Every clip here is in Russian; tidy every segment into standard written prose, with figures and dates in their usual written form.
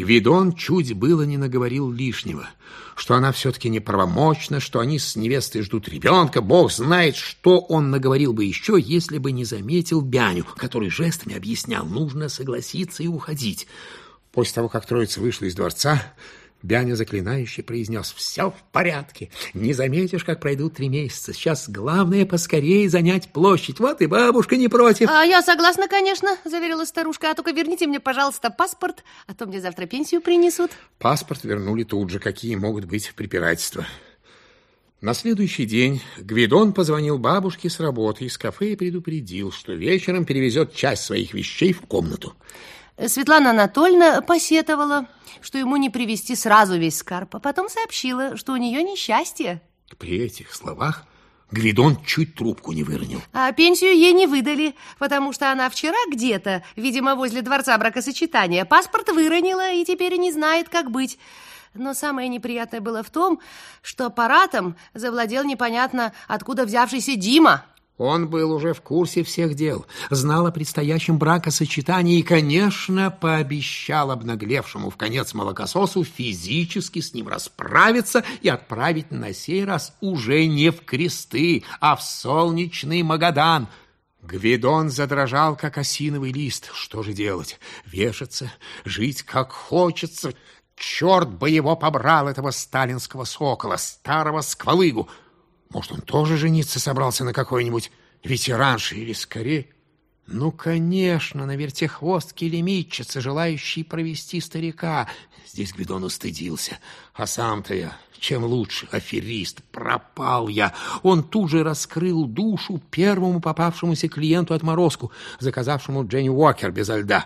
Гвидон чуть было не наговорил лишнего, что она все-таки неправомочна, что они с невестой ждут ребенка. Бог знает, что он наговорил бы еще, если бы не заметил Бяню, который жестами объяснял, нужно согласиться и уходить. После того, как троица вышла из дворца, Бяня заклинающе произнес: «Все в порядке. Не заметишь, как пройдут 3 месяца. Сейчас главное поскорее занять площадь. Вот и бабушка не против». Я согласна, конечно, заверила старушка. А только верните мне, пожалуйста, паспорт, а то мне завтра пенсию принесут. Паспорт вернули тут же. Какие могут быть препирательства? На следующий день Гвидон позвонил бабушке с работы из кафе и предупредил, что вечером перевезет часть своих вещей в комнату. Светлана Анатольевна посетовала, что ему не привезти сразу весь скарб, а потом сообщила, что у нее несчастье. При этих словах Гвидон чуть трубку не выронил. А пенсию ей не выдали, потому что она вчера где-то, видимо, возле дворца бракосочетания, паспорт выронила и теперь не знает, как быть. Но самое неприятное было в том, что аппаратом завладел непонятно откуда взявшийся Дима. Он был уже в курсе всех дел, знал о предстоящем бракосочетании и, конечно, пообещал обнаглевшему в конец молокососу физически с ним расправиться и отправить на сей раз уже не в Кресты, а в солнечный Магадан. Гвидон задрожал, как осиновый лист. Что же делать? Вешаться? Жить, как хочется? Черт бы его побрал, этого сталинского сокола, старого сквалыгу! Может, он тоже жениться собрался на какой-нибудь ветеранше или скорее? Ну, конечно, на вертехвостке лимитчица, желающей провести старика. Здесь Гвидон устыдился. А сам-то я, чем лучше, аферист, пропал я. Он тут же раскрыл душу первому попавшемуся клиенту отморозку, заказавшему Дженни Уокер безо льда.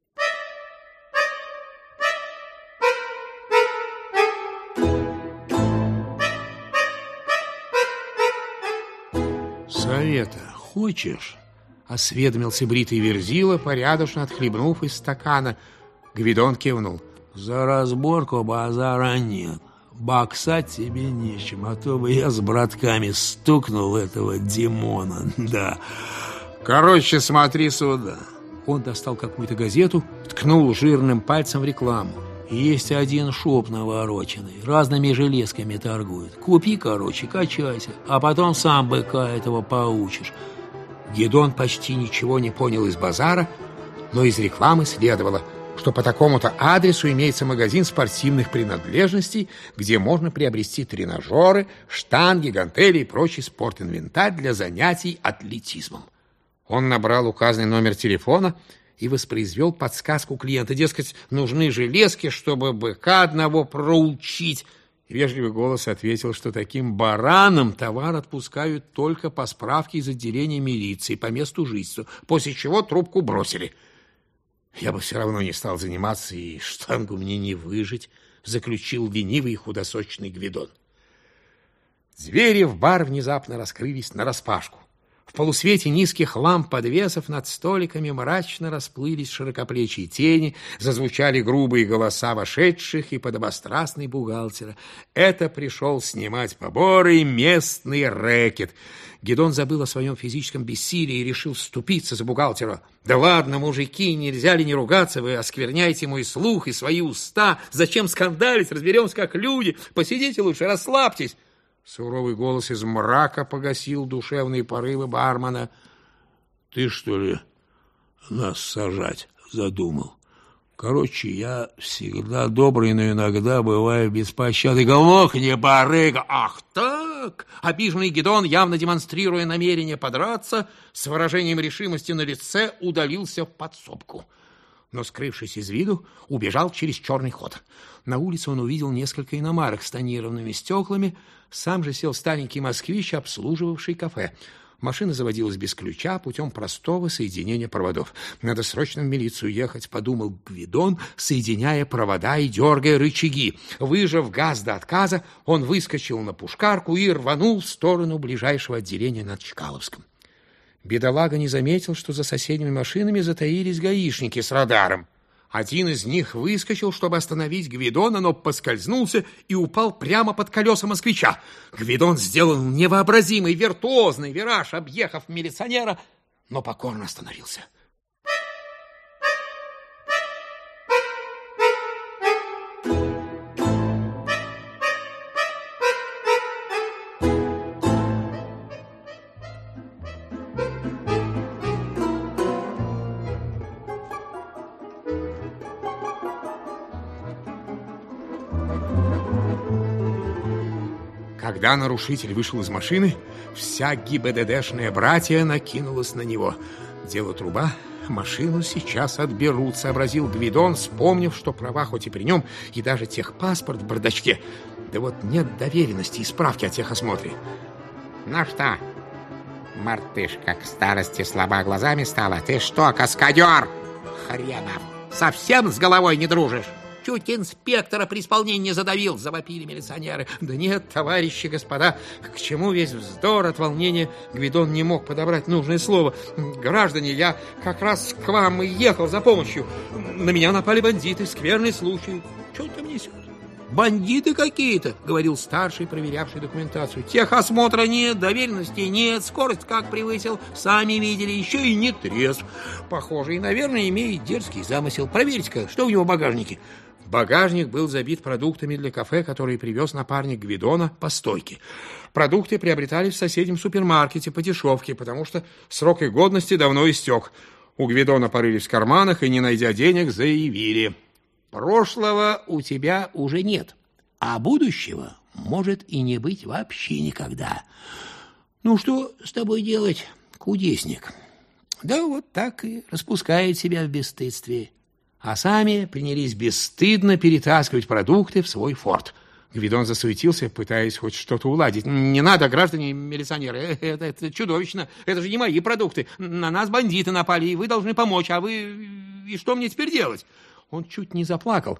«Совета хочешь?» — осведомился бритый Верзила, порядочно отхлебнув из стакана. Гвидон кивнул. «За разборку базара нет. Боксать тебе нечем, а то бы я с братками стукнул этого Димона, да. Короче, смотри сюда». Он достал какую-то газету, ткнул жирным пальцем в рекламу. «Есть один шоп навороченный, разными железками торгует. Купи, короче, качайся, а потом сам быка этого поучишь». Гвидон почти ничего не понял из базара, но из рекламы следовало, что по такому-то адресу имеется магазин спортивных принадлежностей, где можно приобрести тренажеры, штанги, гантели и прочий спортинвентарь для занятий атлетизмом. Он набрал указанный номер телефона и воспроизвел подсказку клиента. Дескать, нужны железки, чтобы быка одного проучить. Вежливый голос ответил, что таким баранам товар отпускают только по справке из отделения милиции по месту жительства, после чего трубку бросили. «Я бы все равно не стал заниматься, и штангу мне не выжить», заключил ленивый и худосочный Гвидон. Двери в бар внезапно раскрылись нараспашку. В полусвете низких ламп-подвесов над столиками мрачно расплылись широкоплечие тени, зазвучали грубые голоса вошедших и подобострастный бухгалтера. Это пришел снимать поборы местный рэкет. Гвидон забыл о своем физическом бессилии и решил вступиться за бухгалтера. «Да ладно, мужики, нельзя ли не ругаться? Вы оскверняете мой слух и свои уста. Зачем скандалить? Разберемся как люди. Посидите лучше, расслабьтесь». Суровый голос из мрака погасил душевные порывы бармена. «Ты, что ли, нас сажать задумал? Короче, я всегда добрый, но иногда бываю беспощадный. Глохни, барыга!» «Ах так!» Обиженный Гвидон, явно демонстрируя намерение подраться, с выражением решимости на лице удалился в подсобку. Но, скрывшись из виду, убежал через черный ход. На улице он увидел несколько иномарок с тонированными стеклами, сам же сел старенький москвич, обслуживавший кафе. Машина заводилась без ключа путем простого соединения проводов. «Надо срочно в милицию ехать», — подумал Гвидон, соединяя провода и дергая рычаги. Выжав газ до отказа, он выскочил на Пушкарку и рванул в сторону ближайшего отделения над Чкаловском. Бедолага не заметил, что за соседними машинами затаились гаишники с радаром. Один из них выскочил, чтобы остановить Гвидона, но поскользнулся и упал прямо под колеса москвича. Гвидон сделал невообразимый виртуозный вираж, объехав милиционера, но покорно остановился. Когда нарушитель вышел из машины, вся ГИБДДшная братья накинулась на него. Дело труба, машину сейчас отберут, сообразил Гвидон, вспомнив, что права хоть и при нем, и даже техпаспорт в бардачке. Да вот нет доверенности и справки о техосмотре. Ну что, мартышка к старости слаба глазами стала? Ты что, каскадер? Хренов, совсем с головой не дружишь? Чуть инспектора при исполнении задавил, завопили милиционеры. Да нет, товарищи, господа, к чему весь вздор? От волнения Гвидон не мог подобрать нужное слово. Граждане, я как раз к вам и ехал за помощью. На меня напали бандиты, скверный случай. Что ты мне несешь? Бандиты какие-то, говорил старший, проверявший документацию. Техосмотра нет, доверенности нет, скорость как превысил, сами видели, еще и не трезв. Похоже, и, наверное, имеет дерзкий замысел. Проверьте-ка, что у него в багажнике. Багажник был забит продуктами для кафе, которые привез напарник Гвидона по стойке. Продукты приобретались в соседнем супермаркете по дешевке, потому что срок их годности давно истек. У Гвидона порылись в карманах и, не найдя денег, заявили: прошлого у тебя уже нет, а будущего может и не быть вообще никогда. Ну, что с тобой делать, кудесник? Да вот так и распускает себя в бесстыдстве. А сами принялись бесстыдно перетаскивать продукты в свой форт. Гвидон засуетился, пытаясь хоть что-то уладить. Не надо, граждане милиционеры, это чудовищно. Это же не мои продукты. На нас бандиты напали, и вы должны помочь. А вы... И что мне теперь делать? Он чуть не заплакал,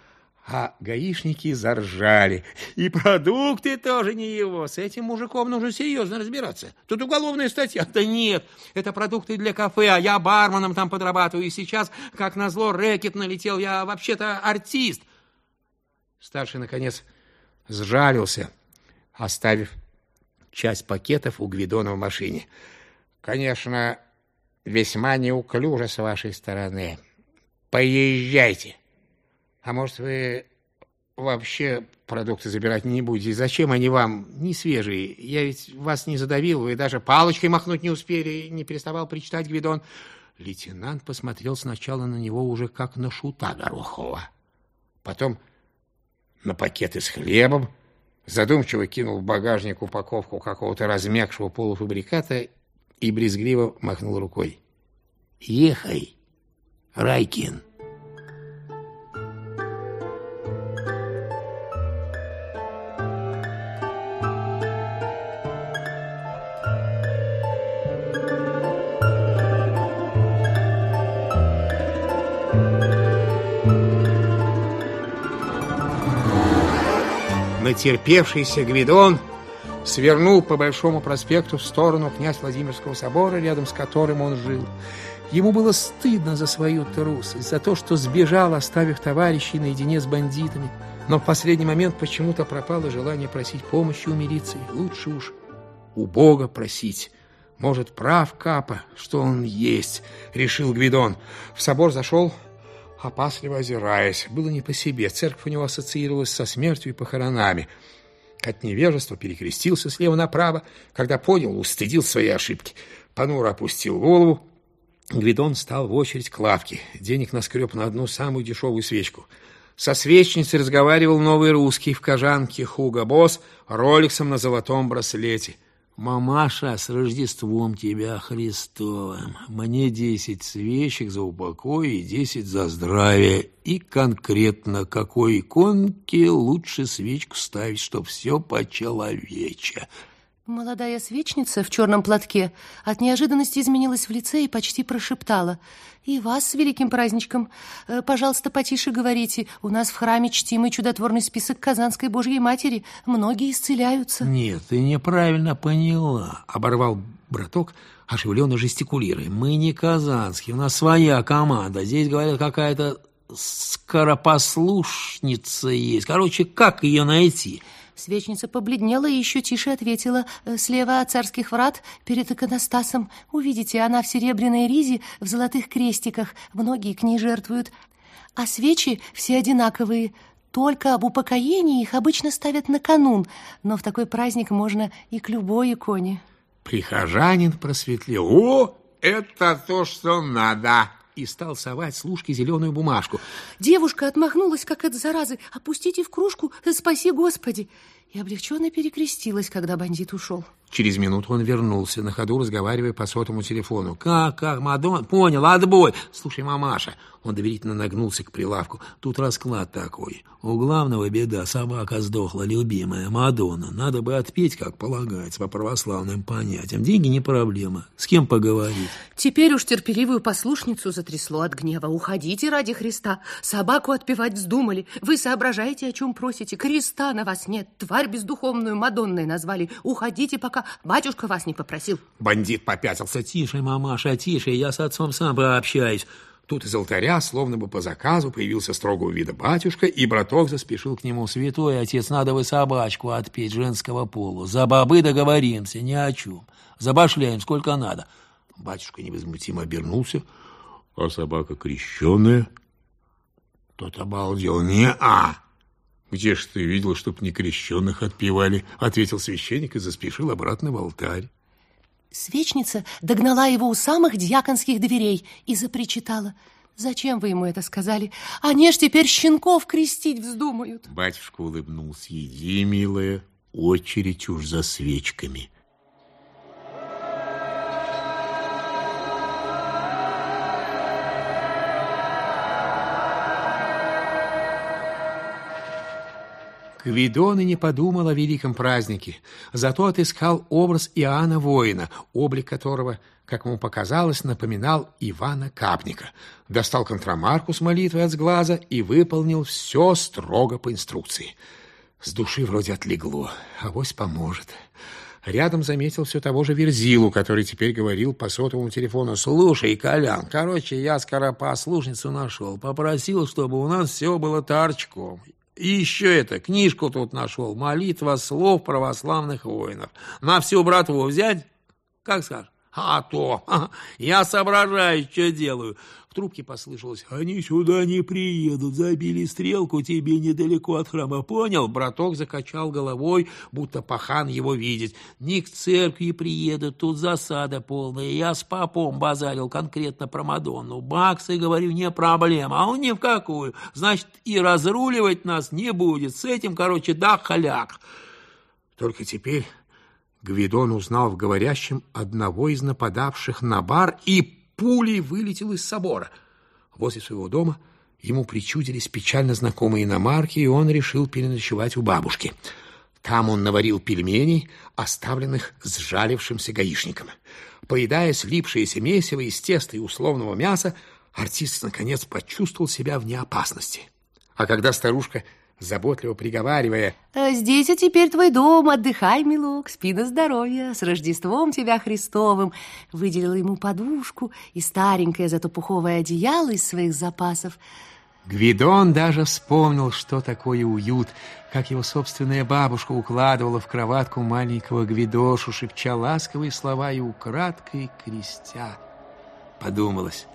а гаишники заржали. И продукты тоже не его. С этим мужиком нужно серьезно разбираться. Тут уголовная статья. Да нет, это продукты для кафе, а я барменом там подрабатываю. И сейчас, как назло, рэкет налетел. Я вообще-то артист. Старший, наконец, сжалился, оставив часть пакетов у Гвидона в машине. Конечно, весьма неуклюже с вашей стороны. Поезжайте. А может, вы вообще продукты забирать не будете? Зачем они вам не свежие? Я ведь вас не задавил, вы даже палочкой махнуть не успели, не переставал причитать Гвидон. Лейтенант посмотрел сначала на него уже как на шута горохового. Потом на пакеты с хлебом, задумчиво кинул в багажник упаковку какого-то размягшего полуфабриката и брезгливо махнул рукой. «Ехай, Райкин!» Натерпевшийся Гвидон свернул по Большому проспекту в сторону князь Владимирского собора, рядом с которым он жил. Ему было стыдно за свою трусость, за то, что сбежал, оставив товарищей наедине с бандитами. Но в последний момент почему-то пропало желание просить помощи у милиции. Лучше уж у Бога просить. Может, прав Капа, что он есть, решил Гвидон. В собор зашел, опасливо озираясь. Было не по себе. Церковь у него ассоциировалась со смертью и похоронами. От невежества перекрестился слева направо. Когда понял, устыдил свои ошибки. Понуро опустил голову. Гвидон стал в очередь к лавке. Денег наскреб на одну самую дешевую свечку. Со свечницей разговаривал новый русский в кожанке Хуго Босс, роликсом на золотом браслете. «Мамаша, с Рождеством тебя Христовым! Мне 10 свечек за упокой и 10 за здравие. И конкретно какой иконке лучше свечку ставить, чтоб все по-человече». Молодая свечница в черном платке от неожиданности изменилась в лице и почти прошептала: «И вас с великим праздничком. Пожалуйста, потише говорите. У нас в храме чтимый чудотворный список Казанской Божьей Матери. Многие исцеляются». «Нет, ты неправильно поняла», — оборвал браток, оживленно жестикулируя. «Мы не казанские, у нас своя команда. Здесь, говорят, какая-то скоропослушница есть. Короче, как ее найти?» Свечница побледнела и еще тише ответила: «Слева от царских врат, перед иконостасом. Увидите, она в серебряной ризе, в золотых крестиках. Многие к ней жертвуют. А свечи все одинаковые. Только об упокоении их обычно ставят на канун. Но в такой праздник можно и к любой иконе». Прихожанин просветлел. «О, это то, что надо!» И стал совать служке зеленую бумажку. Девушка отмахнулась, как от заразы. «Опустите в кружку, спаси Господи!» и облегченно перекрестилась, когда бандит ушел. Через минуту он вернулся, на ходу разговаривая по сотовому телефону. Как, Мадонна? Понял, отбой. Слушай, мамаша. Он доверительно нагнулся к прилавку. Тут расклад такой. У главного беда, собака сдохла, любимая Мадонна. Надо бы отпеть, как полагается, по православным понятиям. Деньги не проблема. С кем поговорить? Теперь уж терпеливую послушницу затрясло от гнева. Уходите ради Христа. Собаку отпевать вздумали. Вы соображаете, о чем просите? Креста на вас нет. Тварь бездуховную Мадонной назвали. Уходите, пока батюшка вас не попросил. Бандит попятился. Тише, мамаша, тише. Я с отцом сам пообщаюсь. Тут из алтаря, словно бы по заказу, появился строгого вида батюшка, и браток заспешил к нему. Святой отец, надо бы собачку отпеть женского пола. За бобы договоримся, ни о чем. Забашляем сколько надо. Батюшка невозмутимо обернулся. А собака крещеная? Тот обалдел. Не-а! Где ж ты видел, чтоб не крещенных отпевали? Ответил священник и заспешил обратно в алтарь. Свечница догнала его у самых дьяконских дверей и запричитала. Зачем вы ему это сказали? Они ж теперь щенков крестить вздумают. Батюшка улыбнулся. Иди, милая, очередь уж за свечками. Гвидон и не подумал о великом празднике, зато отыскал образ Иоанна Воина, облик которого, как ему показалось, напоминал Ивана Капника. Достал контрамарку с молитвой от сглаза и выполнил все строго по инструкции. С души вроде отлегло, авось поможет. Рядом заметил все того же Верзилу, который теперь говорил по сотовому телефону. «Слушай, Колян, я скоропослушницу нашел, попросил, чтобы у нас все было торчком». И еще книжку тут нашел. Молитва слов православных воинов. На всю братву взять? Как скажешь? А то! Я соображаю, что делаю. В трубке послышалось: они сюда не приедут. Забили стрелку тебе недалеко от храма. Понял? Браток закачал головой, будто пахан его видеть. Не к церкви приедут, тут засада полная. Я с попом базарил конкретно про Мадонну. Баксы, говорю, не проблема. А он ни в какую. Значит, и разруливать нас не будет. С этим, да халяк. Только теперь Гвидон узнал в говорящем одного из нападавших на бар и пулей вылетел из собора. Возле своего дома ему причудились печально знакомые иномарки, и он решил переночевать у бабушки. Там он наварил пельменей, оставленных сжалившимся гаишником. Поедая слипшееся месиво из теста и условного мяса, артист наконец почувствовал себя вне опасности. А когда старушка, заботливо приговаривая: «Здесь а теперь твой дом, отдыхай, милок, спи на здоровье, с Рождеством тебя Христовым», выделила ему подушку и старенькое зато пуховое одеяло из своих запасов. Гвидон даже вспомнил, что такое уют, как его собственная бабушка укладывала в кроватку маленького Гвидошу, шепча ласковые слова и украдкой крестя. Подумалось: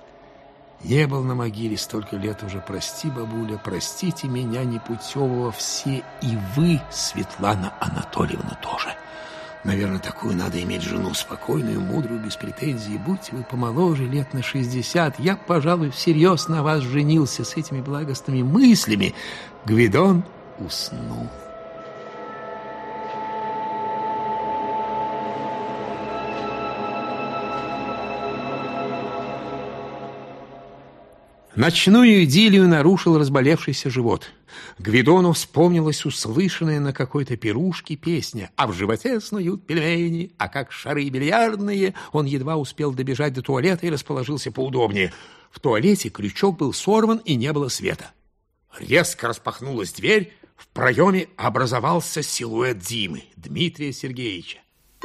не был на могиле столько лет уже, прости, бабуля, простите меня непутевого все, и вы, Светлана Анатольевна, тоже. Наверное, такую надо иметь жену, спокойную, мудрую, без претензий. Будьте вы помоложе, лет на 60, я, пожалуй, всерьез на вас женился. С этими благостными мыслями Гвидон уснул. Ночную идиллию нарушил разболевшийся живот. Гвидону вспомнилась услышанная на какой-то пирушке песня: «А в животе снуют пельмени, а как шары бильярдные». Он едва успел добежать до туалета и расположился поудобнее. В туалете крючок был сорван, и не было света. Резко распахнулась дверь, в проеме образовался силуэт Димы, Дмитрия Сергеевича.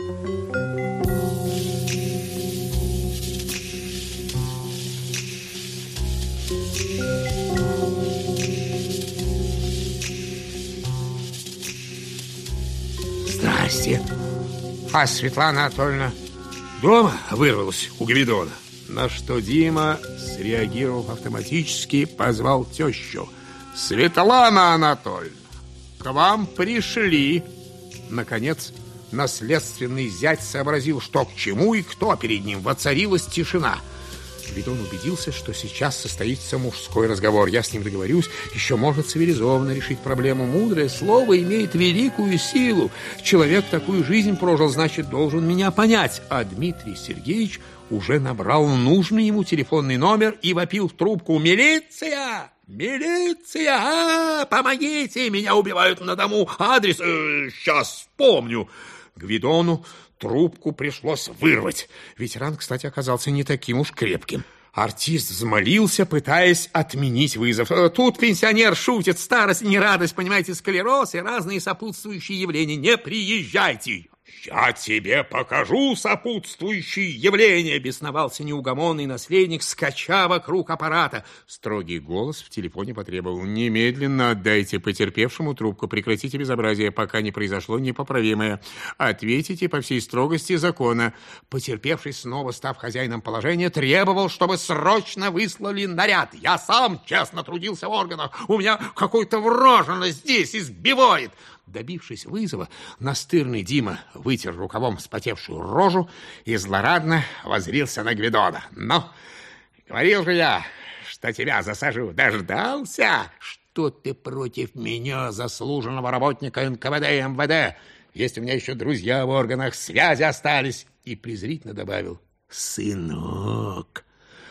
Здрасте. А Светлана Анатольевна дома? Вырвалась у Гвидона. На что Дима, среагировав автоматически, позвал тещу. Светлана Анатольевна, к вам пришли. Наконец, наследственный зять сообразил, что к чему и кто перед ним. Воцарилась тишина. Гвидон убедился, что сейчас состоится мужской разговор. Я с ним договорюсь. Еще можно цивилизованно решить проблему. Мудрое слово имеет великую силу. Человек такую жизнь прожил, значит, должен меня понять. А Дмитрий Сергеевич уже набрал нужный ему телефонный номер и вопил в трубку: «Милиция! Милиция! Помогите! Меня убивают на дому! Адрес... сейчас вспомню!» Гвидону трубку пришлось вырвать. Ветеран, кстати, оказался не таким уж крепким. Артист взмолился, пытаясь отменить вызов. «Тут пенсионер шутит, старость не радость, понимаете, склероз и разные сопутствующие явления. Не приезжайте!» «Я тебе покажу сопутствующие явления!» — бесновался неугомонный наследник, скача вокруг аппарата. Строгий голос в телефоне потребовал: «Немедленно отдайте потерпевшему трубку, прекратите безобразие, пока не произошло непоправимое. Ответите по всей строгости закона». Потерпевший, снова став хозяином положения, требовал, чтобы срочно выслали наряд. «Я сам честно трудился в органах, у меня какой-то врожено здесь избивает». Добившись вызова, настырный Дима вытер рукавом вспотевшую рожу и злорадно воззрился на Гвидона. «Ну, говорил же я, что тебя засажу. Дождался? Что ты против меня, заслуженного работника НКВД и МВД? Есть у меня еще друзья в органах, связи остались». И презрительно добавил: «Сынок».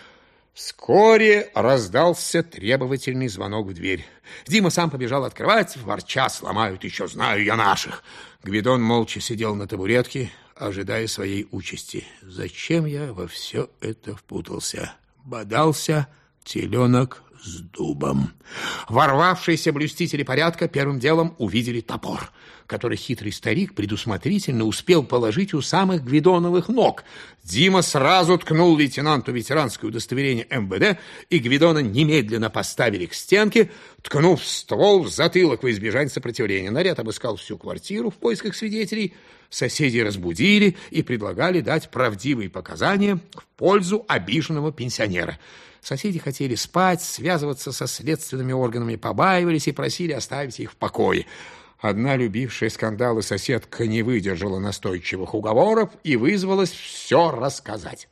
Вскоре раздался требовательный звонок в дверь. Дима сам побежал открывать, ворча: «Сломают еще, знаю я наших». Гвидон молча сидел на табуретке, ожидая своей участи. «Зачем я во все это впутался?» Бодался теленок с дубом. Ворвавшиеся блюстители порядка первым делом увидели топор, который хитрый старик предусмотрительно успел положить у самых Гвидоновых ног. Дима сразу ткнул лейтенанту ветеранское удостоверение МВД, и Гвидона немедленно поставили к стенке, ткнув ствол в затылок во избежание сопротивления. Наряд обыскал всю квартиру в поисках свидетелей. Соседей разбудили и предлагали дать правдивые показания в пользу обиженного пенсионера. Соседи хотели спать, связываться со следственными органами побаивались и просили оставить их в покое. Одна любившая скандалы соседка не выдержала настойчивых уговоров и вызвалась все рассказать.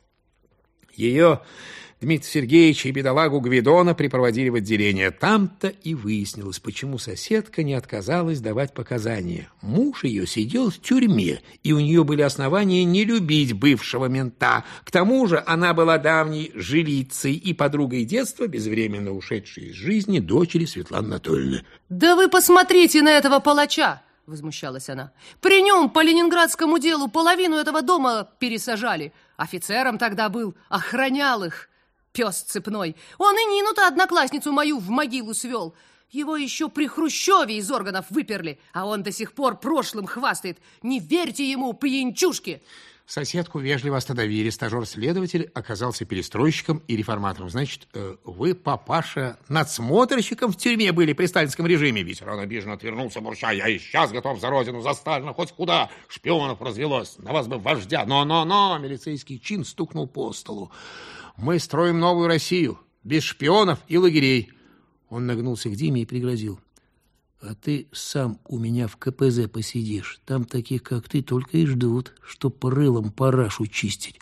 Ее, Дмитрия Сергеевича и бедолагу Гвидона припроводили в отделение. Там-то и выяснилось, почему соседка не отказалась давать показания. Муж ее сидел в тюрьме, и у нее были основания не любить бывшего мента. К тому же она была давней жилицей и подругой детства, безвременно ушедшей из жизни дочери Светланы Анатольевны. «Да вы посмотрите на этого палача!» — возмущалась она. «При нем по ленинградскому делу половину этого дома пересажали. Офицером тогда был, охранял их. Пес цепной. Он и Нину-то, одноклассницу мою, в могилу свел. Его еще при Хрущеве из органов выперли, а он до сих пор прошлым хвастает. Не верьте ему, пьянчушки!» Соседку вежливо остановили. Стажер-следователь оказался перестройщиком и реформатором. «Значит, вы, папаша, надсмотрщиком в тюрьме были при сталинском режиме?» Ветеран обиженно отвернулся, бурча: «Я и сейчас готов за родину, за Сталина, хоть куда. Шпионов развелось. На вас бы вождя. Но!» Милицейский чин стукнул по столу. «Мы строим новую Россию, без шпионов и лагерей». Он нагнулся к Диме и пригрозил: «А ты сам у меня в КПЗ посидишь. Там таких, как ты, только и ждут, чтоб рылом парашу чистить».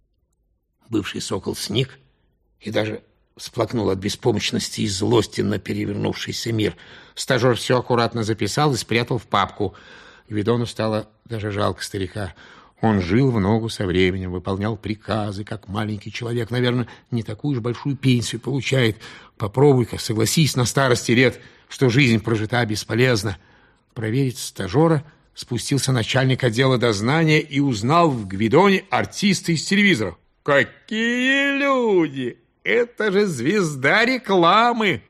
Бывший сокол сник и даже всплакнул от беспомощности и злости на перевернувшийся мир. Стажер все аккуратно записал и спрятал в папку. Гвидону стало даже жалко старика. Он жил в ногу со временем, выполнял приказы, как маленький человек. Наверное, не такую уж большую пенсию получает. Попробуй-ка, согласись на старости лет, что жизнь прожита бесполезно. Проверить стажера спустился начальник отдела дознания и узнал в Гвидоне артиста из телевизора. Какие люди! Это же звезда рекламы!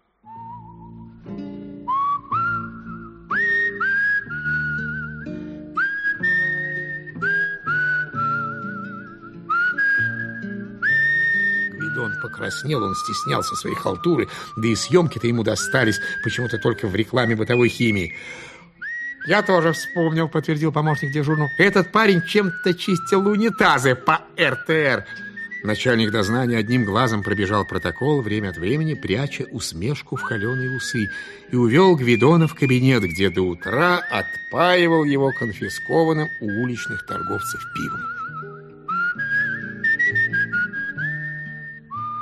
Он покраснел, он стеснялся своей халтуры, да и съемки-то ему достались почему-то только в рекламе бытовой химии. «Я тоже вспомнил», — подтвердил помощник дежурного. «Этот парень чем-то чистил унитазы по РТР». Начальник дознания одним глазом пробежал протокол, время от времени пряча усмешку в холеные усы, и увел Гвидона в кабинет, где до утра отпаивал его конфискованным у уличных торговцев пивом.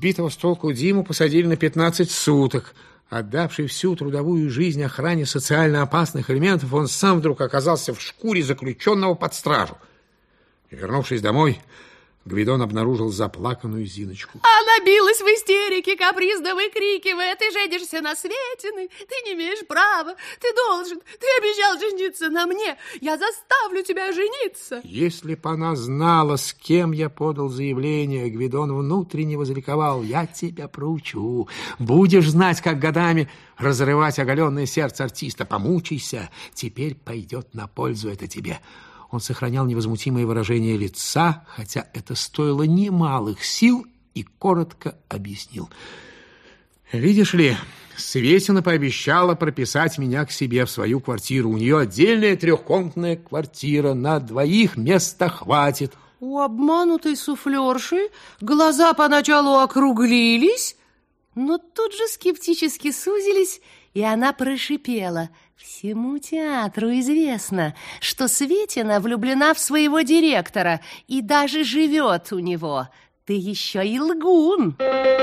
Сбитого с толку Диму посадили на 15 суток. Отдавший всю трудовую жизнь охране социально опасных элементов, он сам вдруг оказался в шкуре заключенного под стражу. И, вернувшись домой, Гвидон обнаружил заплаканную Зиночку. Она билась в истерике, капризно выкрикивая: «Ты женишься на Светиной, ты не имеешь права, ты должен, ты обещал жениться на мне, я заставлю тебя жениться». Если б она знала, с кем я подал заявление, Гвидон внутренне возликовал: «Я тебя проучу, будешь знать, как годами разрывать оголенное сердце артиста, помучайся, теперь пойдет на пользу это тебе». Он сохранял невозмутимое выражение лица, хотя это стоило немалых сил, и коротко объяснил. «Видишь ли, Светина пообещала прописать меня к себе в свою квартиру. У нее отдельная трехкомнатная квартира, на двоих места хватит». У обманутой суфлерши глаза поначалу округлились, но тут же скептически сузились, и она прошипела: «Всему театру известно, что Светина влюблена в своего директора и даже живет у него. Ты еще и лгун!»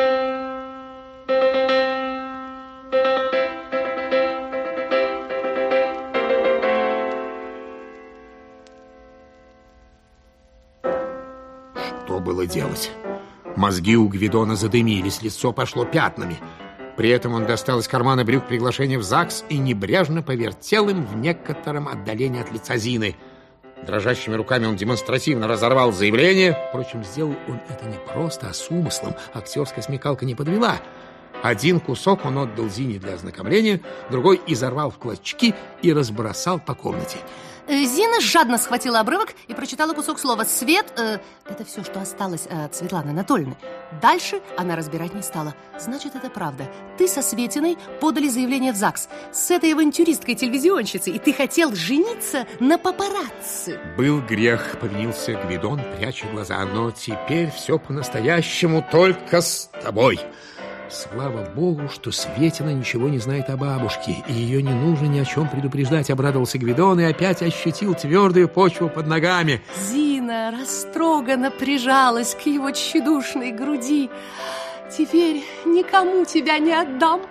Что было делать? Мозги у Гвидона задымились, лицо пошло пятнами. При этом он достал из кармана брюк приглашение в ЗАГС и небрежно повертел им в некотором отдалении от лица Зины. Дрожащими руками он демонстративно разорвал заявление. Впрочем, сделал он это не просто, а с умыслом. Актерская смекалка не подвела. Один кусок он отдал Зине для ознакомления, другой изорвал в клочки и разбросал по комнате. Зина жадно схватила обрывок и прочитала кусок слова «свет». Это все, что осталось от Светланы Анатольевны. Дальше она разбирать не стала. Значит, это правда. Ты со Светиной подали заявление в ЗАГС с этой авантюристкой-телевизионщицей, и ты хотел жениться на папарацци. Был грех, повинился Гвидон, пряча глаза. Но теперь все по-настоящему только с тобой. Слава Богу, что Светина ничего не знает о бабушке, и ее не нужно ни о чем предупреждать. Обрадовался Гвидон и опять ощутил твердую почву под ногами. Зина растроганно прижалась к его тщедушной груди. «Теперь никому тебя не отдам».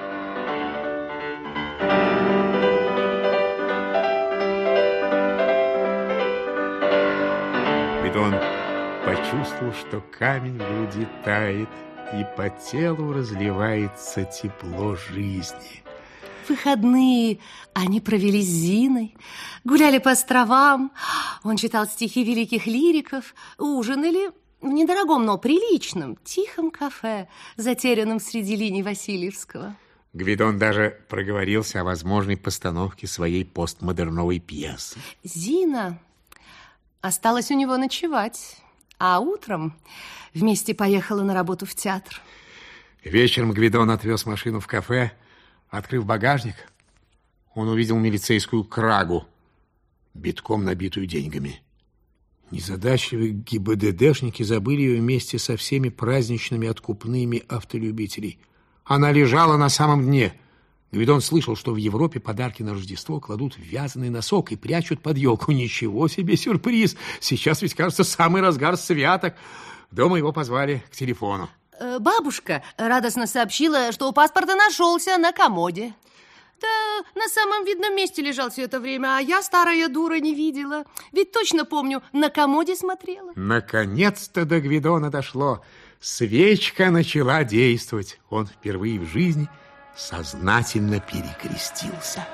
Гвидон почувствовал, что камень в груди тает, и по телу разливается тепло жизни. Выходные они провели с Зиной, гуляли по островам, он читал стихи великих лириков, ужинали в недорогом, но приличном, тихом кафе, затерянном среди линий Васильевского. Гвидон даже проговорился о возможной постановке своей постмодерновой пьесы. Зина осталась у него ночевать, а утром вместе поехала на работу в театр. Вечером Гвидон отвез машину в кафе. Открыв багажник, он увидел милицейскую крагу, битком набитую деньгами. Незадачливые ГИБДДшники забыли ее вместе со всеми праздничными откупными автолюбителей. Она лежала на самом дне. Гвидон слышал, что в Европе подарки на Рождество кладут в вязаный носок и прячут под елку. Ничего себе сюрприз! Сейчас ведь, кажется, самый разгар святок. Дома его позвали к телефону. Бабушка радостно сообщила, что у паспорта нашелся на комоде. Да, на самом видном месте лежал все это время, а я, старая дура, не видела. Ведь точно помню, на комоде смотрела. Наконец-то до Гвидона дошло. Свечка начала действовать. Он впервые в жизни сознательно перекрестился.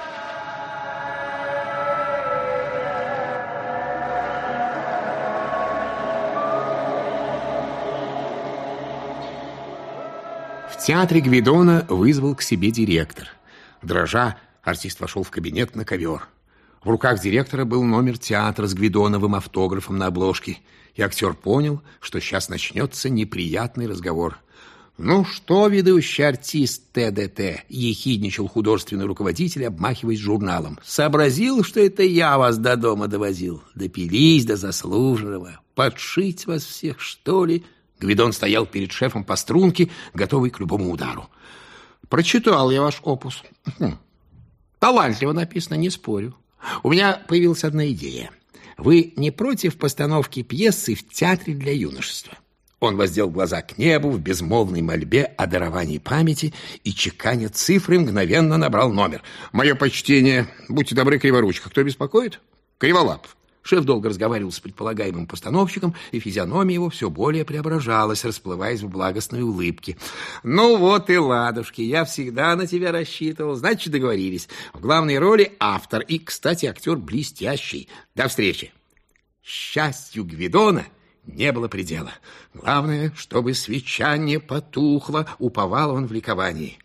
В театре Гвидона вызвал к себе директор. Дрожа, артист вошел в кабинет на ковер. В руках директора был номер театра с Гвидоновым автографом на обложке, и актер понял, что сейчас начнется неприятный разговор. «Ну что, ведущий артист ТДТ?» — ехидничал художественный руководитель, обмахиваясь журналом. «Сообразил, что это я вас до дома довозил? Допились до заслуженного. Подшить вас всех, что ли?» Гвидон стоял перед шефом по струнке, готовый к любому удару. «Прочитал я ваш опус. Талантливо написано, не спорю. У меня появилась одна идея. Вы не против постановки пьесы в театре для юношества? Он воздел глаза к небу в безмолвной мольбе о даровании памяти и, чеканя цифры, мгновенно набрал номер. «Мое почтение. Будьте добры, Криворучка. Кто беспокоит?» «Криволапов». Шеф долго разговаривал с предполагаемым постановщиком, и физиономия его все более преображалась, расплываясь в благостной улыбке. «Ну вот и ладушки, я всегда на тебя рассчитывал. Значит, договорились. В главной роли автор и, кстати, актер блестящий. До встречи». Счастью Гвидона не было предела. Главное, чтобы свеча не потухла, уповал он в ликовании.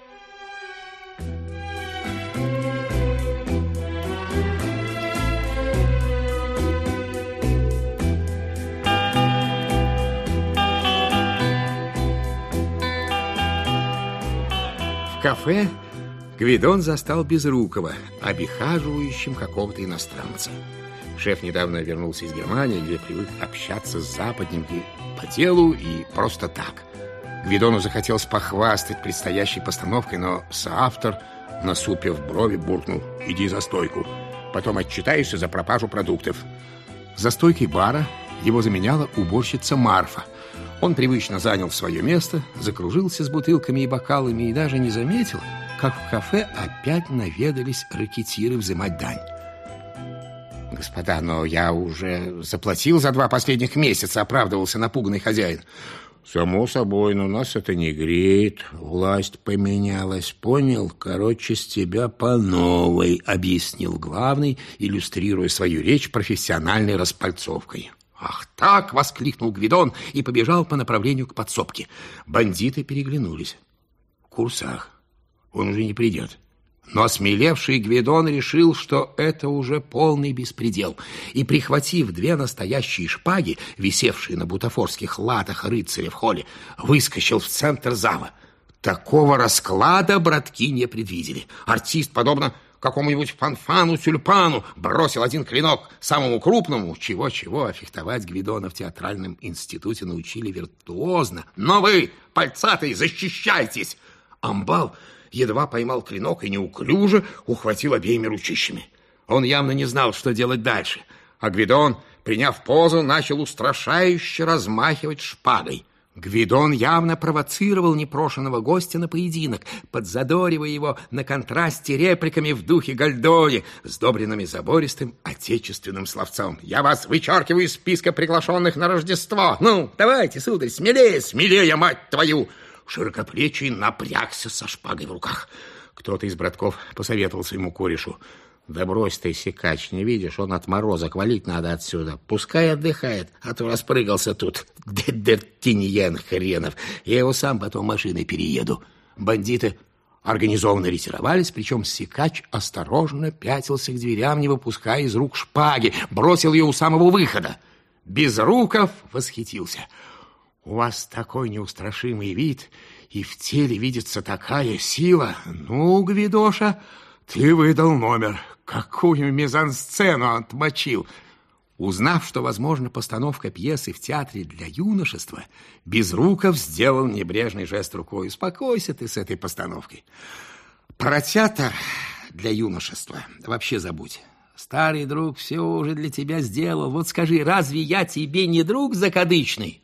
В кафе Гвидон застал Безрукова, обихаживающим какого-то иностранца. Шеф недавно вернулся из Германии, где привык общаться с западниками по делу и просто так. Гвидону захотелось похвастать предстоящей постановкой, но соавтор, насупив брови, буркнул: «Иди за стойку, потом отчитаешься за пропажу продуктов». За стойкой бара его заменяла уборщица Марфа. Он привычно занял свое место, закружился с бутылками и бокалами и даже не заметил, как в кафе опять наведались рэкетиры взимать дань. «Господа, но я уже заплатил за 2 последних месяца», — оправдывался напуганный хозяин. «Само собой, но нас это не греет. Власть поменялась, понял? Короче, с тебя по новой», — объяснил главный, иллюстрируя свою речь профессиональной распальцовкой. «Ах так!» — воскликнул Гвидон и побежал по направлению к подсобке. Бандиты переглянулись. В курсах. Он уже не придет. Но осмелевший Гвидон решил, что это уже полный беспредел, и, прихватив 2 настоящие шпаги, висевшие на бутафорских латах рыцаря в холле, выскочил в центр зала. Такого расклада братки не предвидели. Артист, подобно какому-нибудь фанфану-тюльпану, бросил один клинок самому крупному. Чего-чего, а фехтовать Гвидона в театральном институте научили виртуозно. «Но вы, пальцатый, защищайтесь!» Амбал едва поймал клинок и неуклюже ухватил обеими ручищами. Он явно не знал, что делать дальше, а Гвидон, приняв позу, начал устрашающе размахивать шпагой. Гвидон явно провоцировал непрошенного гостя на поединок, подзадоривая его на контрасте репликами в духе Гальдои, сдобренными забористым отечественным словцом. «Я вас вычеркиваю из списка приглашенных на Рождество! Ну, давайте, сударь, смелее, смелее, мать твою!» Широкоплечий напрягся со шпагой в руках. Кто-то из братков посоветовал своему корешу: «Да брось ты, Сикач, не видишь, он от мороза, валить надо отсюда. Пускай отдыхает, а то распрыгался тут. Дертиньен хренов. Я его сам потом машиной перееду». Бандиты организованно ретировались, причем Сикач осторожно пятился к дверям, не выпуская из рук шпаги, бросил ее у самого выхода. Безруков восхитился. «У вас такой неустрашимый вид, и в теле видится такая сила. Ну, Гвидоша, ты выдал номер. Какую мизансцену отмочил!» Узнав, что возможна постановка пьесы в театре для юношества, Безруков сделал небрежный жест рукой. «Успокойся ты с этой постановкой. Про театр для юношества вообще забудь. Старый друг все уже для тебя сделал. Вот скажи, разве я тебе не друг закадычный?»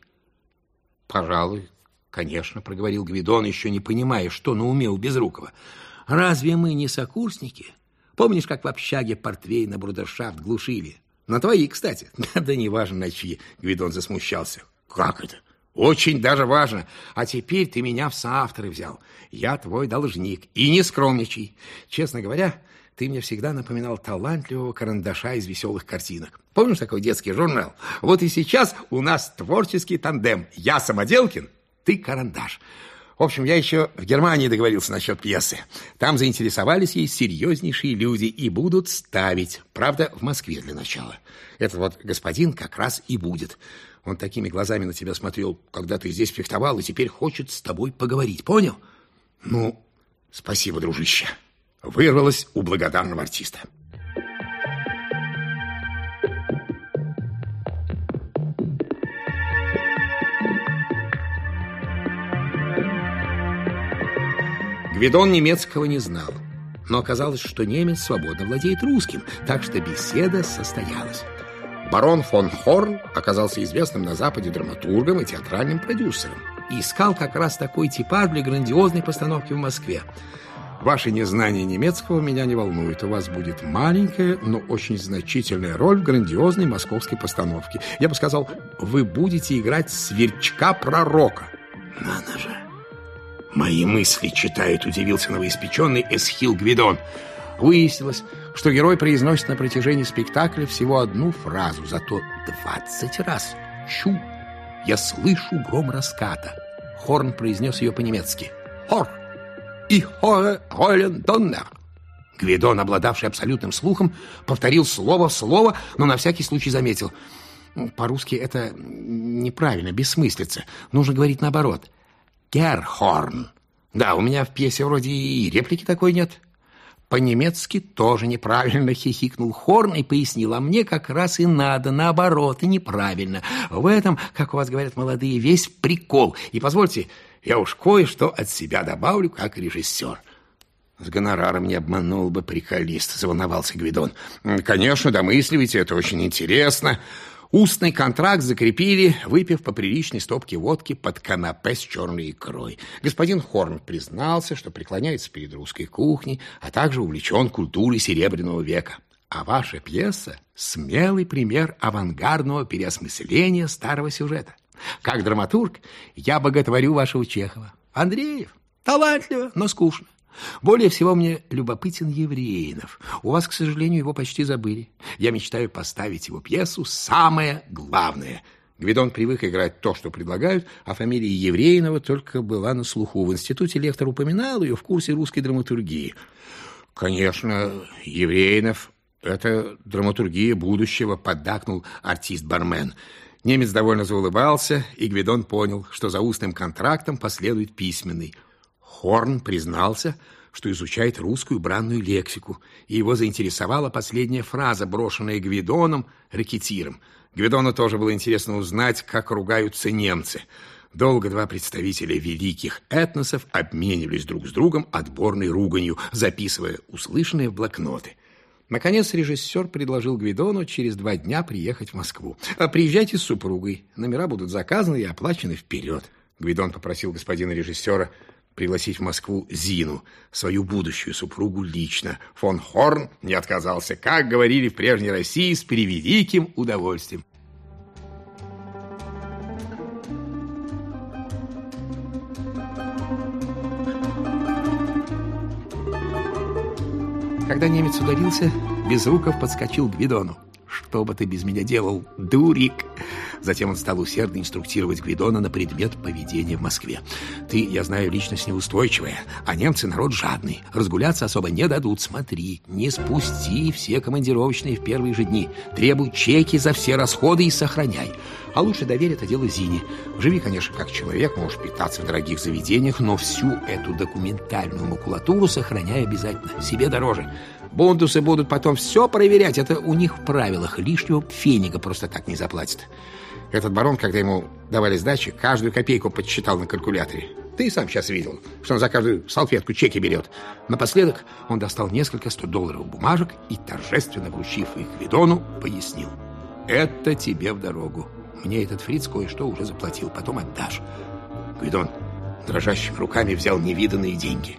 «Пожалуй, конечно», — проговорил Гвидон, еще не понимая, что на уме у Безрукова. «Разве мы не сокурсники? Помнишь, как в общаге портвейн на брудершафт глушили? На твои, кстати». «Да не важно, на чьи», — Гвидон засмущался. «Как это? Очень даже важно. А теперь ты меня в соавторы взял. Я твой должник. И не скромничай. Честно говоря, ты мне всегда напоминал талантливого карандаша из веселых картинок. Помнишь такой детский журнал? Вот и сейчас у нас творческий тандем. Я Самоделкин, ты карандаш. В общем, я еще в Германии договорился насчет пьесы. Там заинтересовались ей серьезнейшие люди и будут ставить. Правда, в Москве для начала. Этот вот господин как раз и будет. Он такими глазами на тебя смотрел, когда ты здесь фехтовал, и теперь хочет с тобой поговорить. Понял? Ну, спасибо, дружище. Вырвалось у благодарного артиста. Гвидон немецкого не знал, но оказалось, что немец свободно владеет русским, так что беседа состоялась. Барон фон Хорн оказался известным на Западе драматургом и театральным продюсером и искал как раз такой типаж для грандиозной постановки в Москве. Ваше незнание немецкого меня не волнует. У вас будет маленькая, но очень значительная роль в грандиозной московской постановке. Я бы сказал, вы будете играть сверчка-пророка. Надо же! Мои мысли читает, удивился новоиспеченный Эсхил Гвидон. Выяснилось, что герой произносит на протяжении спектакля всего одну фразу, зато 20 раз. Чу! Я слышу гром раската. Хорн произнес ее по-немецки. Хор! И хоэ ролен доннер. Гвидон, обладавший абсолютным слухом, повторил слово в слово, но на всякий случай заметил. По-русски это неправильно, бессмыслица. Нужно говорить наоборот. Герхорн. Да, у меня в пьесе вроде и реплики такой нет. По-немецки тоже неправильно, хихикнул Хорн и пояснил, а мне как раз и надо, наоборот, и неправильно. В этом, как у вас говорят молодые, весь прикол. И позвольте, я уж кое-что от себя добавлю, как режиссер. С гонораром не обманул бы приколист, заволновался Гвидон. Конечно, домысливайте, это очень интересно. Устный контракт закрепили, выпив по приличной стопке водки под канапе с черной икрой. Господин Хорн признался, что преклоняется перед русской кухней, а также увлечен культурой Серебряного века. А ваша пьеса – смелый пример авангардного переосмысления старого сюжета. Как драматург я боготворю вашего Чехова. Андреев талантливо, но скучно. Более всего мне любопытен Евреинов. У вас, к сожалению, его почти забыли. Я мечтаю поставить его пьесу «Самое главное». Гвидон привык играть то, что предлагают, а фамилия Евреинова только была на слуху. В институте лектор упоминал ее в курсе русской драматургии. Конечно, Евреинов – это драматургия будущего, поддакнул артист-бармен. Немец довольно заулыбался, и Гвидон понял, что за устным контрактом последует письменный. Хорн признался, что изучает русскую бранную лексику, и его заинтересовала последняя фраза, брошенная Гвидоном рэкетиром. Гвидону тоже было интересно узнать, как ругаются немцы. Долго два представителя великих этносов обменивались друг с другом отборной руганью, записывая услышанное в блокноты. Наконец режиссер предложил Гвидону через 2 дня приехать в Москву. «Приезжайте с супругой, номера будут заказаны и оплачены вперед». Гвидон попросил господина режиссера пригласить в Москву Зину, свою будущую супругу лично. Фон Хорн не отказался, как говорили в прежней России, с превеликим удовольствием. Когда немец удалился, Безруков подскочил к Гвидону. «Что бы ты без меня делал, дурик?» Затем он стал усердно инструктировать Гвидона на предмет поведения в Москве. «Ты, я знаю, личность неустойчивая, а немцы народ жадный. Разгуляться особо не дадут. Смотри, не спусти все командировочные в первые же дни. Требуй чеки за все расходы и сохраняй. А лучше доверь это дело Зине. Живи, конечно, как человек, можешь питаться в дорогих заведениях, но всю эту документальную макулатуру сохраняй обязательно. Себе дороже. Бондусы будут потом все проверять. Это у них в правилах. Лишнего фенига просто так не заплатит». Этот барон, когда ему давали сдачи, каждую копейку подсчитал на калькуляторе. Ты и сам сейчас видел, что он за каждую салфетку чеки берет. Напоследок он достал несколько 100-долларовых бумажек и, торжественно вручив их Гвидону, пояснил: «Это тебе в дорогу. Мне этот фриц кое-что уже заплатил, потом отдашь». Гвидон дрожащими руками взял невиданные деньги.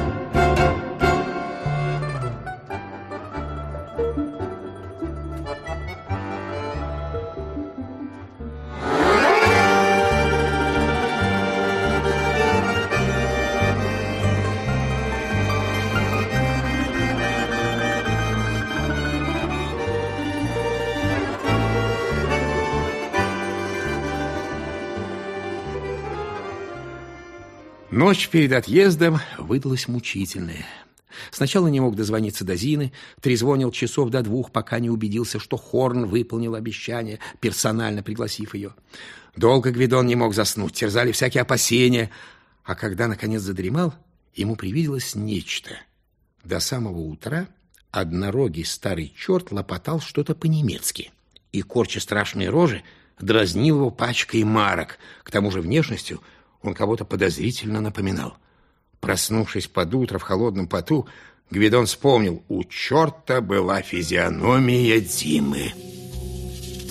Ночь перед отъездом выдалась мучительная. Сначала не мог дозвониться до Зины, трезвонил часов до 2, пока не убедился, что Хорн выполнил обещание, персонально пригласив ее. Долго Гвидон не мог заснуть, терзали всякие опасения, а когда, наконец, задремал, ему привиделось нечто. До самого утра однорогий старый черт лопотал что-то по-немецки и, корча страшные рожи, дразнил его пачкой марок. К тому же внешностью он кого-то подозрительно напоминал. Проснувшись под утро в холодном поту, Гвидон вспомнил: у черта была физиономия Димы.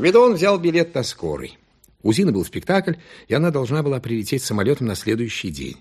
Гвидон взял билет на скорой. У Зины был спектакль, и она должна была прилететь самолетом на следующий день.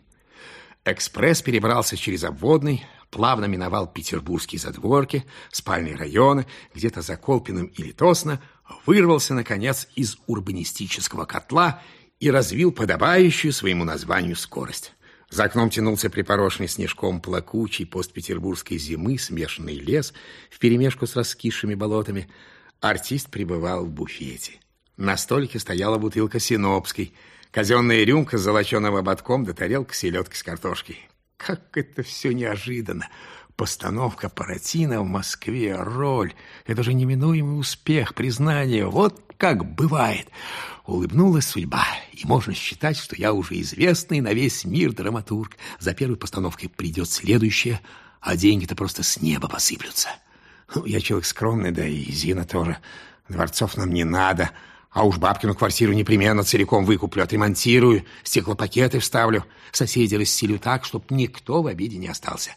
Экспресс перебрался через обводный, плавно миновал петербургские задворки, спальные районы, где-то за Колпиным или Тосно, вырвался, наконец, из урбанистического котла и развил подобающую своему названию скорость. За окном тянулся припорошенный снежком плакучий постпетербургской зимы смешанный лес вперемешку с раскисшими болотами. Артист пребывал в буфете. На столике стояла бутылка синопской, казенная рюмка с золоченым ободком да тарелка селедки с картошкой. Как это все неожиданно! Постановка Паратина в Москве, роль. Это же неминуемый успех, признание. Вот как бывает. Улыбнулась судьба, и можно считать, что я уже известный на весь мир драматург. За первой постановкой придет следующая, а деньги-то просто с неба посыплются. Я человек скромный, да и Зина тоже. Дворцов нам не надо. А уж бабкину квартиру непременно целиком выкуплю, отремонтирую, стеклопакеты вставлю, соседей расселю так, чтоб никто в обиде не остался.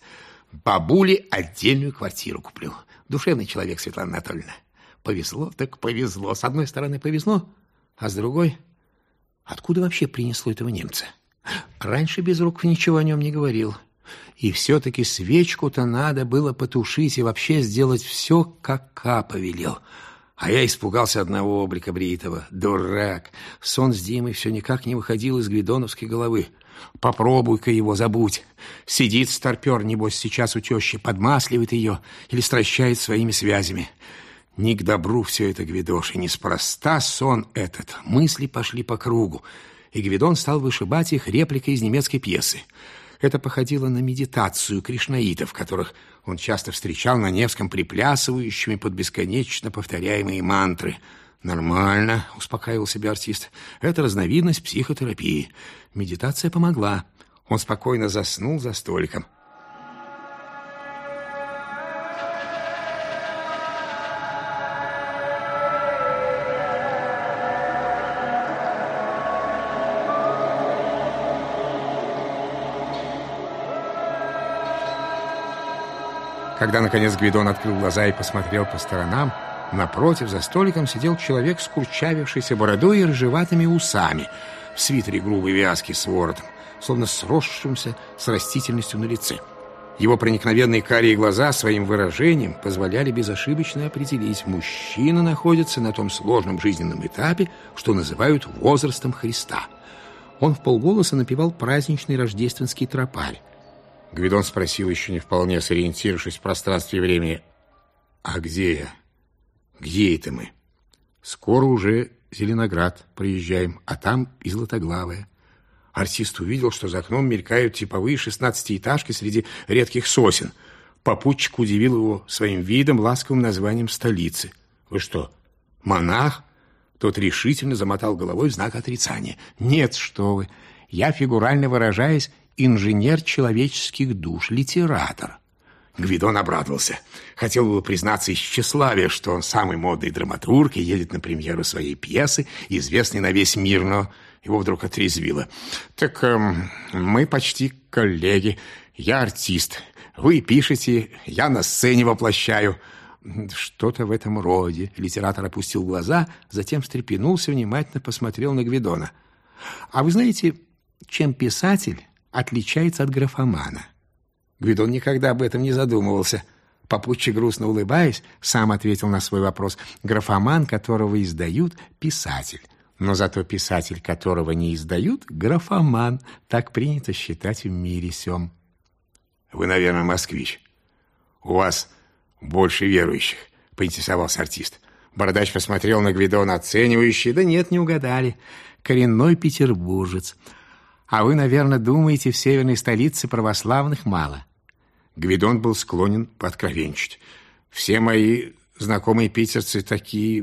Бабуле отдельную квартиру куплю. Душевный человек, Светлана Анатольевна. Повезло так повезло. С одной стороны повезло, а с другой... Откуда вообще принесло этого немца? Раньше Безруков ничего о нем не говорил. И все-таки свечку-то надо было потушить и вообще сделать все, как Капа велел. А я испугался одного облика бритого. Дурак! Сон с Димой все никак не выходил из гвидоновской головы. Попробуй-ка его забудь. Сидит старпер, небось, сейчас у тещи, подмасливает ее или стращает своими связями. Не к добру все это, Гвидош, и неспроста сон этот. Мысли пошли по кругу, и Гвидон стал вышибать их репликой из немецкой пьесы. Это походило на медитацию кришнаитов, которых он часто встречал на Невском приплясывающими под бесконечно повторяемые мантры. «Нормально», — успокаивал себя артист, — «это разновидность психотерапии». Медитация помогла. Он спокойно заснул за столиком. Когда, наконец, Гвидон открыл глаза и посмотрел по сторонам, напротив, за столиком, сидел человек с курчавившейся бородой и рыжеватыми усами, в свитере грубой вязки с воротом, словно сросшимся с растительностью на лице. Его проникновенные карие глаза своим выражением позволяли безошибочно определить, мужчина находится на том сложном жизненном этапе, что называют возрастом Христа. Он вполголоса напевал праздничный рождественский тропарь. Гвидон спросил, еще не вполне сориентировавшись в пространстве и времени: «А где я? Где это мы?» «Скоро уже Зеленоград проезжаем, а там и Златоглавая». Артист увидел, что за окном мелькают типовые 16-этажки среди редких сосен. Попутчик удивил его своим видом, ласковым названием столицы. «Вы что, монах?» Тот решительно замотал головой в знак отрицания. «Нет, что вы, я, фигурально выражаясь, инженер человеческих душ, литератор». Гвидон обрадовался. Хотел было признаться из тщеславия, что он самый модный драматург и едет на премьеру своей пьесы, известной на весь мир, но его вдруг отрезвило. «Так мы почти коллеги. Я артист. Вы пишете, я на сцене воплощаю». «Что-то в этом роде». Литератор опустил глаза, затем встрепенулся, внимательно посмотрел на Гвидона. «А вы знаете, чем писатель отличается от графомана?» Гвидон никогда об этом не задумывался. Попутчик, грустно улыбаясь, сам ответил на свой вопрос. Графоман, которого издают, писатель. Но зато писатель, которого не издают, графоман. Так принято считать в мире сём. «Вы, наверное, москвич. У вас больше верующих», — поинтересовался артист. Бородач посмотрел на Гвидона оценивающе. «Да нет, не угадали. Коренной петербуржец. А вы, наверное, думаете, в северной столице православных мало?» Гвидон был склонен пооткровенничать. «Все мои знакомые питерцы такие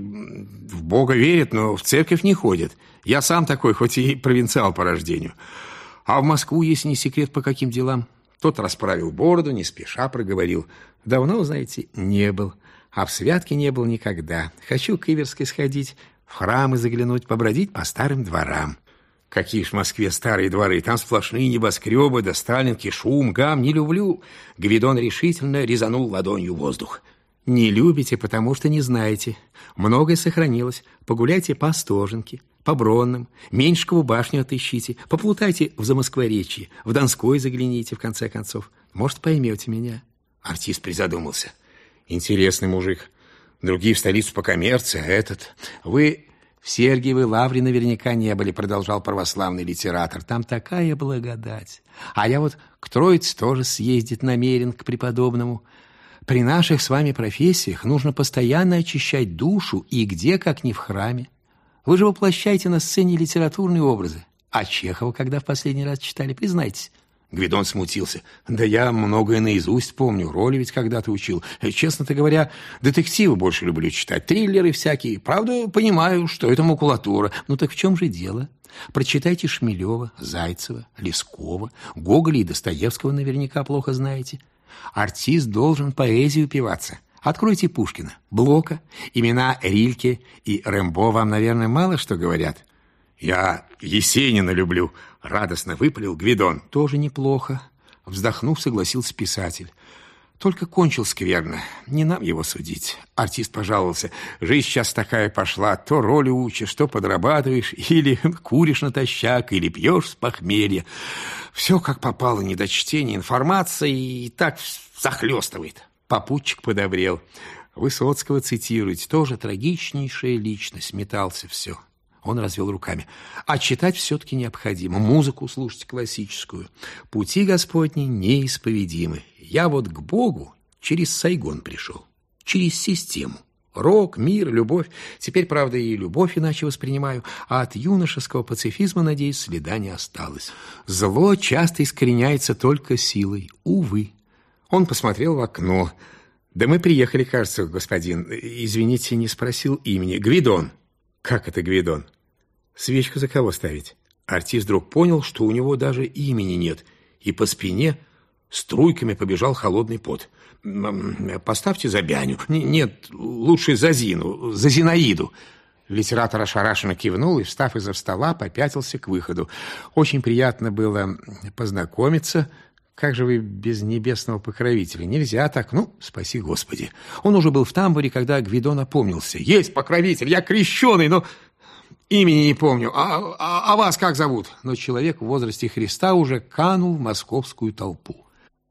в Бога верят, но в церковь не ходят. Я сам такой, хоть и провинциал по рождению. А в Москву, если не секрет, по каким делам?» Тот расправил бороду, не спеша проговорил. «Давно, знаете, не был. А в святке не был никогда. Хочу к Иверской сходить, в храмы заглянуть, побродить по старым дворам». «Какие ж в Москве старые дворы, там сплошные небоскребы, да сталинки, шум, гам, не люблю». Гвидон решительно резанул ладонью воздух. Не любите, потому что не знаете. Многое сохранилось. Погуляйте по Остоженке, по Бронным, Меньшикову башню отыщите, поплутайте в Замоскворечье, в Донской загляните, в конце концов. Может, поймете меня. Артист призадумался. Интересный мужик. Другие в столицу по коммерции, а этот... Вы в Сергиевой лавре наверняка не были, продолжал православный литератор. Там такая благодать. А я вот к Троице тоже съездить намерен, к преподобному. При наших с вами профессиях нужно постоянно очищать душу, и где, как не в храме. Вы же воплощаете на сцене литературные образы. А Чехова когда в последний раз читали, признайтесь? Гвидон смутился. Да я многое наизусть помню, роли ведь когда-то учил. Честно-то говоря, детективы больше люблю читать, триллеры всякие. Правда, понимаю, что это макулатура. Ну так в чем же дело? Прочитайте Шмелева, Зайцева, Лескова, Гоголя и Достоевского наверняка плохо знаете. Артист должен поэзию упиваться. Откройте Пушкина, Блока, имена Рильке и Рэмбо вам, наверное, мало что говорят. Я Есенина люблю, радостно выпалил Гвидон. Тоже неплохо, вздохнув, согласился писатель. Только кончил скверно, не нам его судить. Артист пожаловался. Жизнь сейчас такая пошла, то роли учишь, то подрабатываешь, или куришь натощак, или пьешь с похмелья. Все как попало, недочтение информации, и так захлестывает. Попутчик подобрел. Высоцкого цитируете, тоже трагичнейшая личность, метался все. Он развел руками. А читать все-таки необходимо. Музыку слушать классическую. Пути Господни неисповедимы. Я вот к Богу через Сайгон пришел. Через систему. Рок, мир, любовь. Теперь, правда, и любовь иначе воспринимаю. А от юношеского пацифизма, надеюсь, следа не осталось. Зло часто искореняется только силой. Увы. Он посмотрел в окно. Да мы приехали, кажется, господин. Извините, не спросил имени. Гвидон. Как это Гвидон? Свечку за кого ставить? Артист вдруг понял, что у него даже имени нет, и по спине струйками побежал холодный пот. Поставьте за Бяню. Нет, лучше за Зину, за Зинаиду. Литератор ошарашенно кивнул и, встав из-за стола, попятился к выходу. Очень приятно было познакомиться. Как же вы без небесного покровителя? Нельзя так. Ну, спаси Господи. Он уже был в тамбуре, когда Гвидон опомнился. Есть покровитель, я крещеный, но имени не помню. А вас как зовут? Но человек в возрасте Христа уже канул в московскую толпу.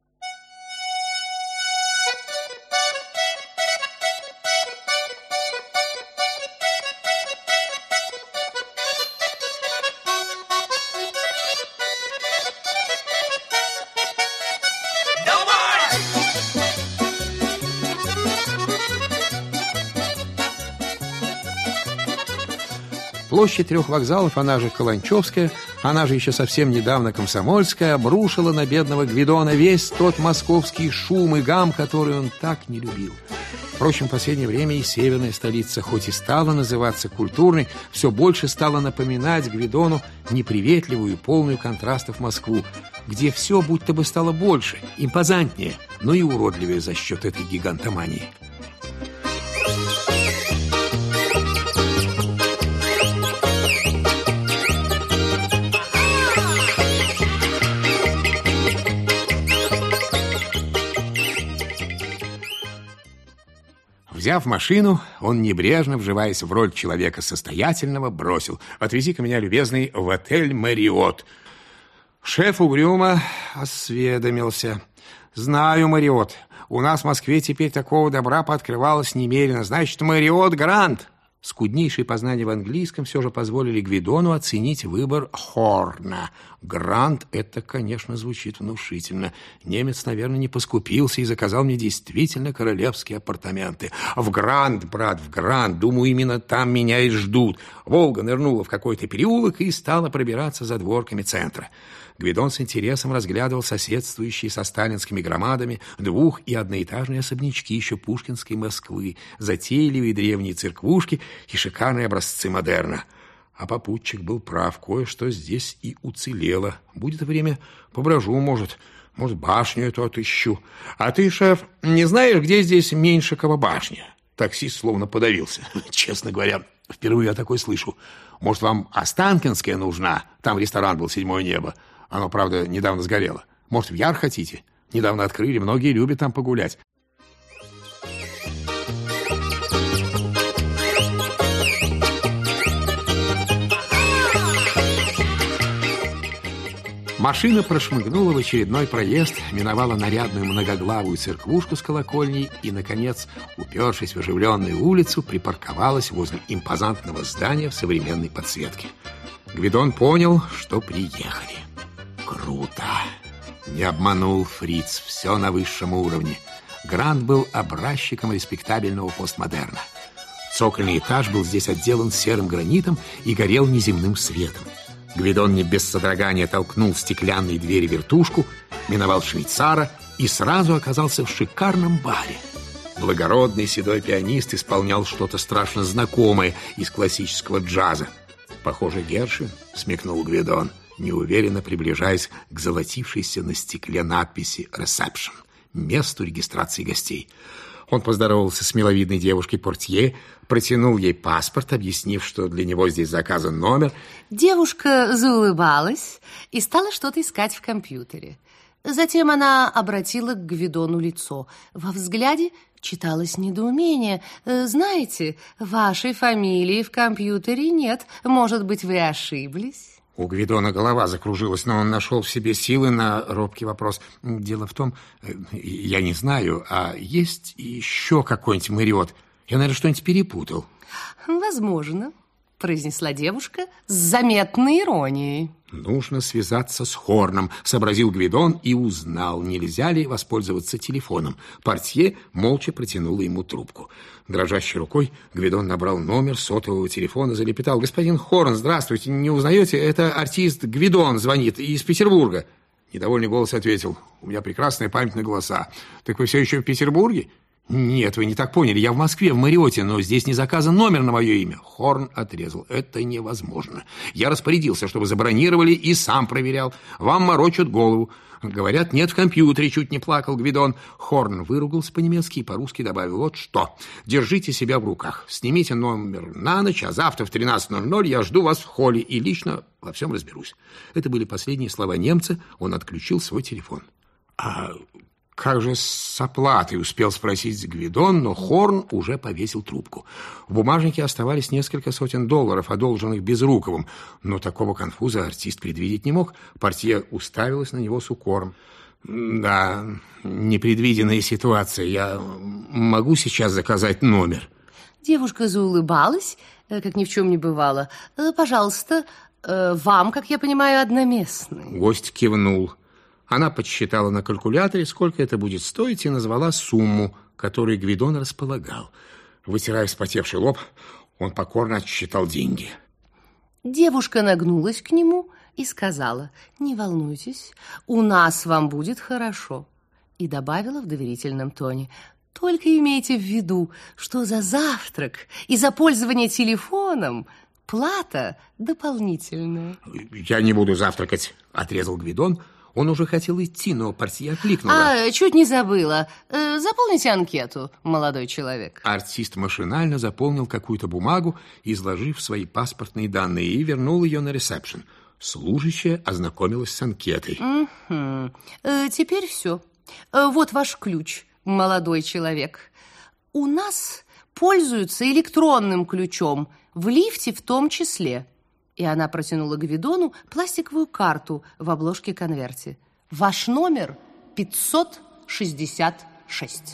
Площадь Трех вокзалов, она же Каланчевская, она же еще совсем недавно Комсомольская, обрушила на бедного Гвидона весь тот московский шум и гам, который он так не любил. Впрочем, в последнее время и северная столица, хоть и стала называться культурной, все больше стала напоминать Гвидону неприветливую и полную контрастов Москву, где все будто бы стало больше, импозантнее, но и уродливее за счет этой гигантомании. Взяв машину, он небрежно, вживаясь в роль человека состоятельного, бросил: «Отвези-ка меня, любезный, в отель «Мариот». Шеф угрюмо осведомился: «Знаю, «Мариот». У нас в Москве теперь такого добра пооткрывалось немерено. Значит, «Мариот Гранд». Скуднейшие познания в английском все же позволили Гвидону оценить выбор Хорна. «Гранд» — это, конечно, звучит внушительно. Немец, наверное, не поскупился и заказал мне действительно королевские апартаменты. В «Гранд», брат, в «Гранд». Думаю, именно там меня и ждут. Волга нырнула в какой-то переулок и стала пробираться за дворками центра. Гвидон с интересом разглядывал соседствующие со сталинскими громадами двух- и одноэтажные особнячки еще пушкинской Москвы, затейливые древние церквушки и шикарные образцы модерна. А попутчик был прав, кое-что здесь и уцелело. Будет время, поброжу, может, башню эту отыщу. А ты, шеф, не знаешь, где здесь Меньшикова башня? Таксист словно подавился. Честно говоря, впервые я такой слышу. Может, вам Останкинская нужна? Там ресторан был «Седьмое небо». Оно, правда, недавно сгорело. Может, в Яр хотите? Недавно открыли, многие любят там погулять. Машина прошмыгнула в очередной проезд, миновала нарядную многоглавую церквушку с колокольней и, наконец, упершись в оживленную улицу, припарковалась возле импозантного здания в современной подсветке. Гвидон понял, что приехали. Круто! Не обманул фриц, все на высшем уровне. Грант был образчиком респектабельного постмодерна. Цокольный этаж был здесь отделан серым гранитом и горел неземным светом. Гвидон не без содрогания толкнул стеклянные двери вертушку, миновал швейцара и сразу оказался в шикарном баре. Благородный седой пианист исполнял что-то страшно знакомое из классического джаза. «Похоже, Гершвин», — смекнул Гвидон, неуверенно приближаясь к золотившейся на стекле надписи «Ресепшн» — месту регистрации гостей. Он поздоровался с миловидной девушкой-портье, протянул ей паспорт, объяснив, что для него здесь заказан номер. Девушка заулыбалась и стала что-то искать в компьютере. Затем она обратила к Гвидону лицо. Во взгляде читалось недоумение. «Знаете, вашей фамилии в компьютере нет. Может быть, вы ошиблись?» У Гвидона голова закружилась, но он нашел в себе силы на робкий вопрос. «Дело в том, я не знаю, а есть еще какой-нибудь Мэриот? Я, наверное, что-нибудь перепутал». «Возможно», — произнесла девушка с заметной иронией. «Нужно связаться с Хорном», — сообразил Гвидон и узнал, нельзя ли воспользоваться телефоном. Портье молча протянула ему трубку. Дрожащей рукой Гвидон набрал номер сотового телефона, залепетал. «Господин Хорн, здравствуйте, не узнаете? Это артист Гвидон звонит из Петербурга». Недовольный голос ответил. «У меня прекрасная память на голоса. Так вы все еще в Петербурге?» «Нет, вы не так поняли. Я в Москве, в Мэриоте, но здесь не заказан номер на мое имя». Хорн отрезал. «Это невозможно. Я распорядился, чтобы забронировали, и сам проверял. Вам морочат голову. Говорят, нет в компьютере», — чуть не плакал Гвидон. Хорн выругался по-немецки и по-русски добавил. «Вот что. Держите себя в руках. Снимите номер на ночь, а завтра в 13:00 я жду вас в холле и лично во всем разберусь». Это были последние слова немца. Он отключил свой телефон. «А как же с оплатой?» — успел спросить Гвидон, но Хорн уже повесил трубку. В бумажнике оставались несколько сотен долларов, одолженных Безруковым, но такого конфуза артист предвидеть не мог. Портье уставилась на него с укором. «Да, непредвиденная ситуация. Я могу сейчас заказать номер?» Девушка заулыбалась, как ни в чем не бывало. «Пожалуйста, вам, как я понимаю, одноместный». Гость кивнул. Она подсчитала на калькуляторе, сколько это будет стоить, и назвала сумму, которой Гвидон располагал. Вытирая вспотевший лоб, он покорно отсчитал деньги. Девушка нагнулась к нему и сказала: «Не волнуйтесь, у нас вам будет хорошо». И добавила в доверительном тоне: «Только имейте в виду, что за завтрак и за пользование телефоном плата дополнительная». «Я не буду завтракать», — отрезал Гвидон. Он уже хотел идти, но портье окликнула. Чуть не забыла. Заполните анкету, молодой человек. Артист машинально заполнил какую-то бумагу, изложив свои паспортные данные, и вернул ее на ресепшн. Служащая ознакомилась с анкетой. Теперь все. Вот ваш ключ, молодой человек. У нас пользуются электронным ключом, в лифте в том числе. И она протянула Гвидону пластиковую карту в обложке конверте. Ваш номер 566.